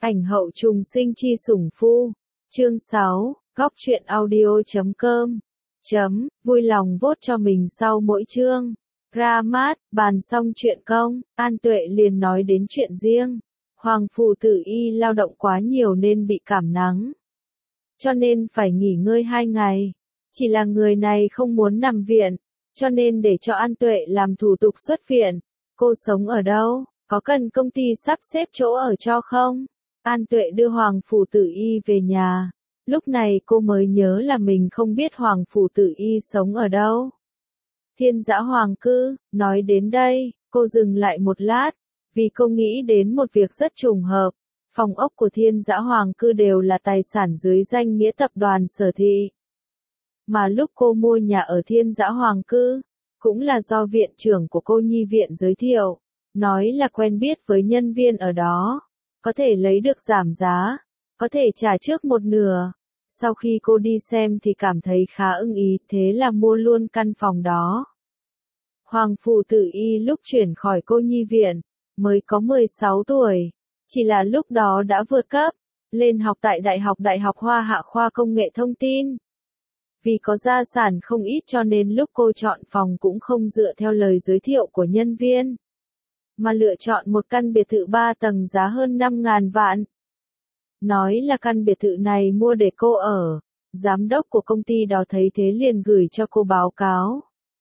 Ảnh hậu trùng sinh chi sủng phu. Chương 6, góc truyện audio.com. Vui lòng vote cho mình sau mỗi chương. Ra mắt, bàn xong chuyện công, An Tuệ liền nói đến chuyện riêng. Hoàng phủ tử y lao động quá nhiều nên bị cảm nắng. Cho nên phải nghỉ ngơi 2 ngày. Chỉ là người này không muốn nằm viện, cho nên để cho An Tuệ làm thủ tục xuất viện. Cô sống ở đâu? Có cần công ty sắp xếp chỗ ở cho không? An Tuệ đưa Hoàng phủ tử y về nhà. Lúc này cô mới nhớ là mình không biết Hoàng phủ tử y sống ở đâu. Thiên Dã Hoàng Cư. Nói đến đây, cô dừng lại một lát, vì cô nghĩ đến một việc rất trùng hợp. Phòng ốc của Thiên Dã Hoàng Cư đều là tài sản dưới danh nghĩa tập đoàn Sở Thị. Mà lúc cô mua nhà ở Thiên Dã Hoàng Cư, cũng là do viện trưởng của cô nhi viện giới thiệu, nói là quen biết với nhân viên ở đó, có thể lấy được giảm giá, có thể trả trước một nửa. Sau khi cô đi xem thì cảm thấy khá ưng ý, thế là mua luôn căn phòng đó. Hoàng phủ tử y lúc chuyển khỏi cô nhi viện, mới có 16 tuổi, chỉ là lúc đó đã vượt cấp, lên học tại Đại học Hoa Hạ khoa Công nghệ Thông tin. Vì có gia sản không ít cho nên lúc cô chọn phòng cũng không dựa theo lời giới thiệu của nhân viên, mà lựa chọn một căn biệt thự 3 tầng giá hơn 5.000 vạn. Nói là căn biệt thự này mua để cô ở, giám đốc của công ty đó thấy thế liền gửi cho cô báo cáo.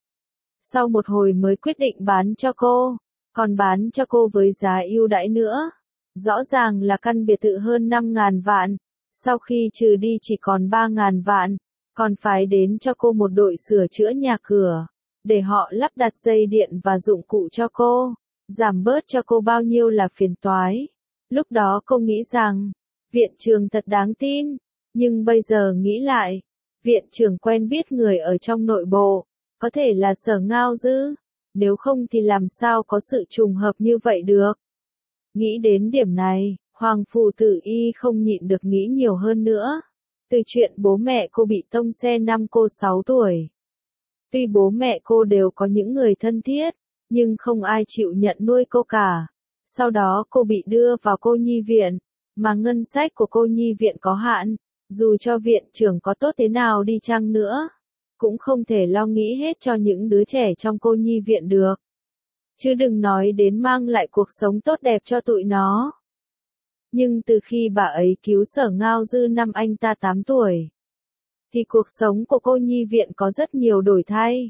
Sau một hồi mới quyết định bán cho cô, còn bán cho cô với giá ưu đãi nữa. Rõ ràng là căn biệt thự hơn 5.000 vạn, sau khi trừ đi chỉ còn 3.000 vạn, còn phải đến cho cô một đội sửa chữa nhà cửa, để họ lắp đặt dây điện và dụng cụ cho cô, giảm bớt cho cô bao nhiêu là phiền toái. Lúc đó cô nghĩ rằng, viện trưởng thật đáng tin, nhưng bây giờ nghĩ lại, viện trưởng quen biết người ở trong nội bộ, có thể là Sở Ngao Dư, nếu không thì làm sao có sự trùng hợp như vậy được. Nghĩ đến điểm này, Hoàng phủ tử y không nhịn được nghĩ nhiều hơn nữa. Từ chuyện bố mẹ cô bị tông xe năm cô 6 tuổi. Tuy bố mẹ cô đều có những người thân thiết, nhưng không ai chịu nhận nuôi cô cả. Sau đó cô bị đưa vào cô nhi viện, mà ngân sách của cô nhi viện có hạn, dù cho viện trưởng có tốt thế nào đi chăng nữa, cũng không thể lo nghĩ hết cho những đứa trẻ trong cô nhi viện được. Chứ đừng nói đến mang lại cuộc sống tốt đẹp cho tụi nó. Nhưng từ khi bà ấy cứu Sở Ngao Dư năm anh ta 8 tuổi, thì cuộc sống của cô nhi viện có rất nhiều đổi thay.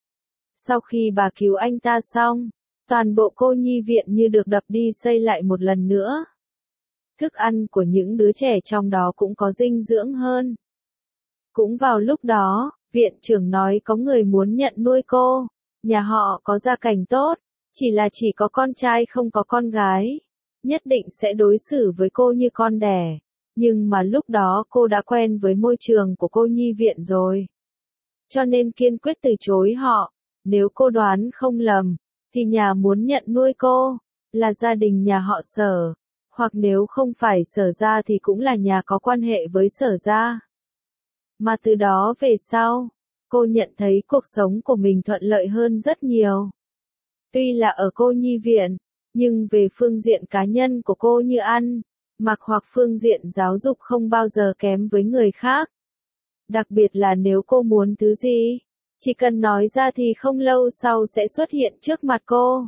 Sau khi bà cứu anh ta xong, toàn bộ cô nhi viện như được đập đi xây lại một lần nữa. Thức ăn của những đứa trẻ trong đó cũng có dinh dưỡng hơn. Cũng vào lúc đó, viện trưởng nói có người muốn nhận nuôi cô, nhà họ có gia cảnh tốt, chỉ có con trai không có con gái, nhất định sẽ đối xử với cô như con đẻ. Nhưng mà lúc đó cô đã quen với môi trường của cô nhi viện rồi, cho nên kiên quyết từ chối họ. Nếu cô đoán không lầm, thì nhà muốn nhận nuôi cô là gia đình nhà họ Sở, hoặc nếu không phải Sở gia thì cũng là nhà có quan hệ với Sở gia. Mà từ đó về sau, cô nhận thấy cuộc sống của mình thuận lợi hơn rất nhiều. Tuy là ở cô nhi viện, nhưng về phương diện cá nhân của cô như ăn, mặc hoặc phương diện giáo dục không bao giờ kém với người khác. Đặc biệt là nếu cô muốn thứ gì, chỉ cần nói ra thì không lâu sau sẽ xuất hiện trước mặt cô.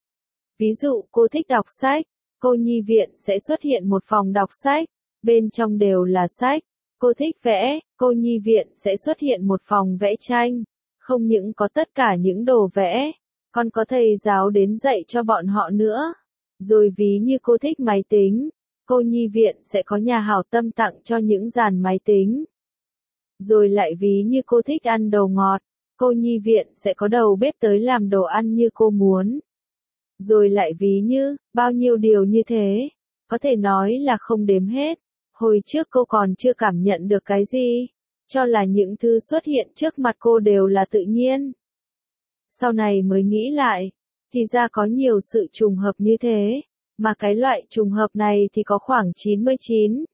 Ví dụ cô thích đọc sách, cô nhi viện sẽ xuất hiện một phòng đọc sách, bên trong đều là sách. Cô thích vẽ, cô nhi viện sẽ xuất hiện một phòng vẽ tranh, không những có tất cả những đồ vẽ, còn có thầy giáo đến dạy cho bọn họ nữa. Rồi ví như cô thích máy tính, cô nhi viện sẽ có nhà hảo tâm tặng cho những dàn máy tính. Rồi lại ví như cô thích ăn đồ ngọt, cô nhi viện sẽ có đầu bếp tới làm đồ ăn như cô muốn. Rồi lại ví như, bao nhiêu điều như thế, có thể nói là không đếm hết. Hồi trước cô còn chưa cảm nhận được cái gì, cho là những thứ xuất hiện trước mặt cô đều là tự nhiên. Sau này mới nghĩ lại, thì ra có nhiều sự trùng hợp như thế, mà cái loại trùng hợp này thì có khoảng 99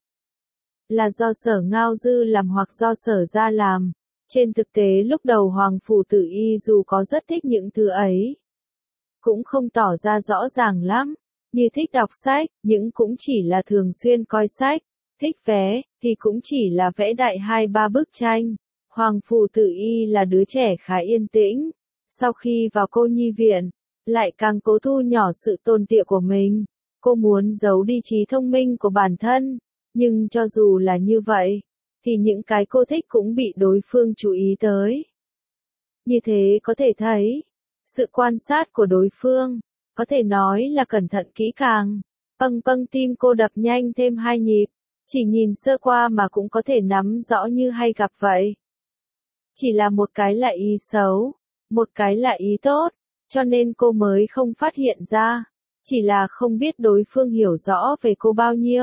là do Sở Ngao Dư làm hoặc do Sở gia làm. Trên thực tế lúc đầu Hoàng phủ tử y dù có rất thích những thứ ấy, cũng không tỏ ra rõ ràng lắm. Như thích đọc sách, những cũng chỉ là thường xuyên coi sách, thích vẽ, thì cũng chỉ là vẽ đại 2-3 bức tranh. Hoàng Phủ Tử Y là đứa trẻ khá yên tĩnh. Sau khi vào cô nhi viện, lại càng cố thu nhỏ sự tồn tại của mình. Cô muốn giấu đi trí thông minh của bản thân. Nhưng cho dù là như vậy, thì những cái cô thích cũng bị đối phương chú ý tới. Như thế có thể thấy, sự quan sát của đối phương, có thể nói là cẩn thận kỹ càng. Tim cô đập nhanh thêm 2 nhịp, chỉ nhìn sơ qua mà cũng có thể nắm rõ như hay gặp vậy. Chỉ là một cái là ý xấu, một cái là ý tốt, cho nên cô mới không phát hiện ra, chỉ là không biết đối phương hiểu rõ về cô bao nhiêu.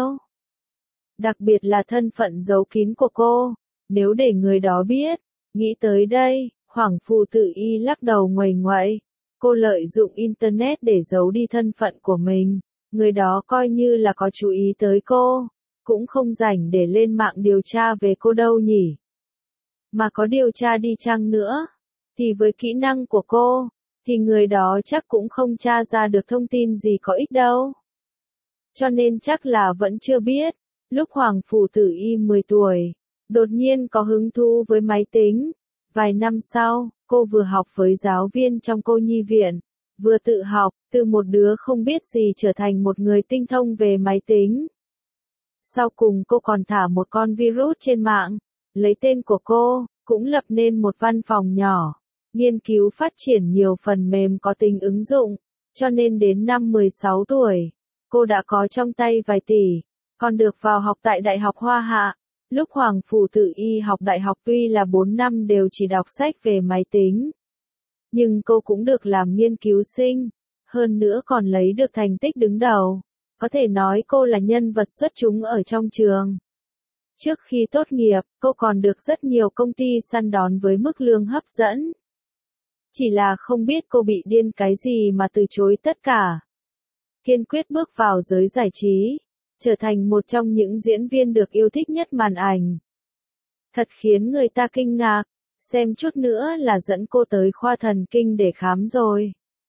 Đặc biệt là thân phận giấu kín của cô, nếu để người đó biết. Nghĩ tới đây, Hoàng Phủ Tử Y lắc đầu nguầy nguậy. Cô lợi dụng Internet để giấu đi thân phận của mình, người đó coi như là có chú ý tới cô, cũng không rảnh để lên mạng điều tra về cô đâu nhỉ. Mà có điều tra đi chăng nữa, thì với kỹ năng của cô, thì người đó chắc cũng không tra ra được thông tin gì có ích đâu. Cho nên chắc là vẫn chưa biết, lúc Hoàng Phủ Tử Y 10 tuổi, đột nhiên có hứng thú với máy tính. Vài năm sau, cô vừa học với giáo viên trong cô nhi viện, vừa tự học, từ một đứa không biết gì trở thành một người tinh thông về máy tính. Sau cùng cô còn thả một con virus trên mạng, lấy tên của cô, cũng lập nên một văn phòng nhỏ, nghiên cứu phát triển nhiều phần mềm có tính ứng dụng, cho nên đến năm 16 tuổi, cô đã có trong tay vài tỷ, còn được vào học tại Đại học Hoa Hạ. Lúc Hoàng Phủ Tử Y học đại học tuy là 4 năm đều chỉ đọc sách về máy tính, nhưng cô cũng được làm nghiên cứu sinh, hơn nữa còn lấy được thành tích đứng đầu. Có thể nói cô là nhân vật xuất chúng ở trong trường. Trước khi tốt nghiệp, cô còn được rất nhiều công ty săn đón với mức lương hấp dẫn. Chỉ là không biết cô bị điên cái gì mà từ chối tất cả. Kiên quyết bước vào giới giải trí, trở thành một trong những diễn viên được yêu thích nhất màn ảnh. Thật khiến người ta kinh ngạc, xem chút nữa là dẫn cô tới khoa thần kinh để khám rồi.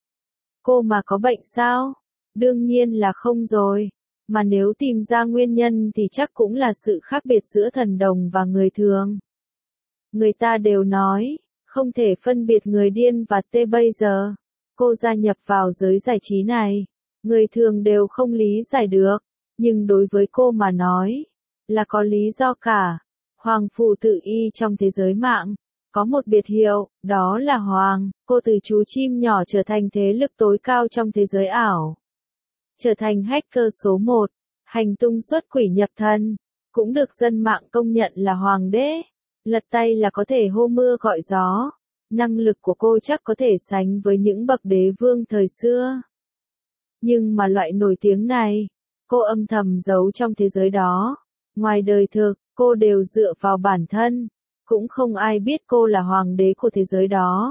Cô mà có bệnh sao? Đương nhiên là không rồi. Mà nếu tìm ra nguyên nhân thì chắc cũng là sự khác biệt giữa thần đồng và người thường. Người ta đều nói, không thể phân biệt người điên và tê bây giờ. Cô gia nhập vào giới giải trí này, người thường đều không lý giải được. Nhưng đối với cô mà nói, là có lý do cả. Hoàng Phủ Tử Y trong thế giới mạng, có một biệt hiệu, đó là Hoàng. Cô từ chú chim nhỏ trở thành thế lực tối cao trong thế giới ảo. Trở thành hacker số 1, hành tung xuất quỷ nhập thần, cũng được dân mạng công nhận là hoàng đế. Lật tay là có thể hô mưa gọi gió. Năng lực của cô chắc có thể sánh với những bậc đế vương thời xưa. Nhưng mà loại nổi tiếng này, cô âm thầm giấu trong thế giới đó. Ngoài đời thực, cô đều dựa vào bản thân. Cũng không ai biết cô là hoàng đế của thế giới đó.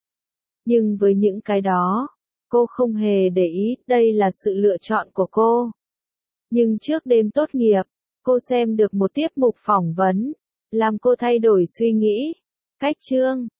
Nhưng với những cái đó, cô không hề để ý, đây là sự lựa chọn của cô. Nhưng trước đêm tốt nghiệp, cô xem được một tiết mục phỏng vấn, làm cô thay đổi suy nghĩ. Cách chương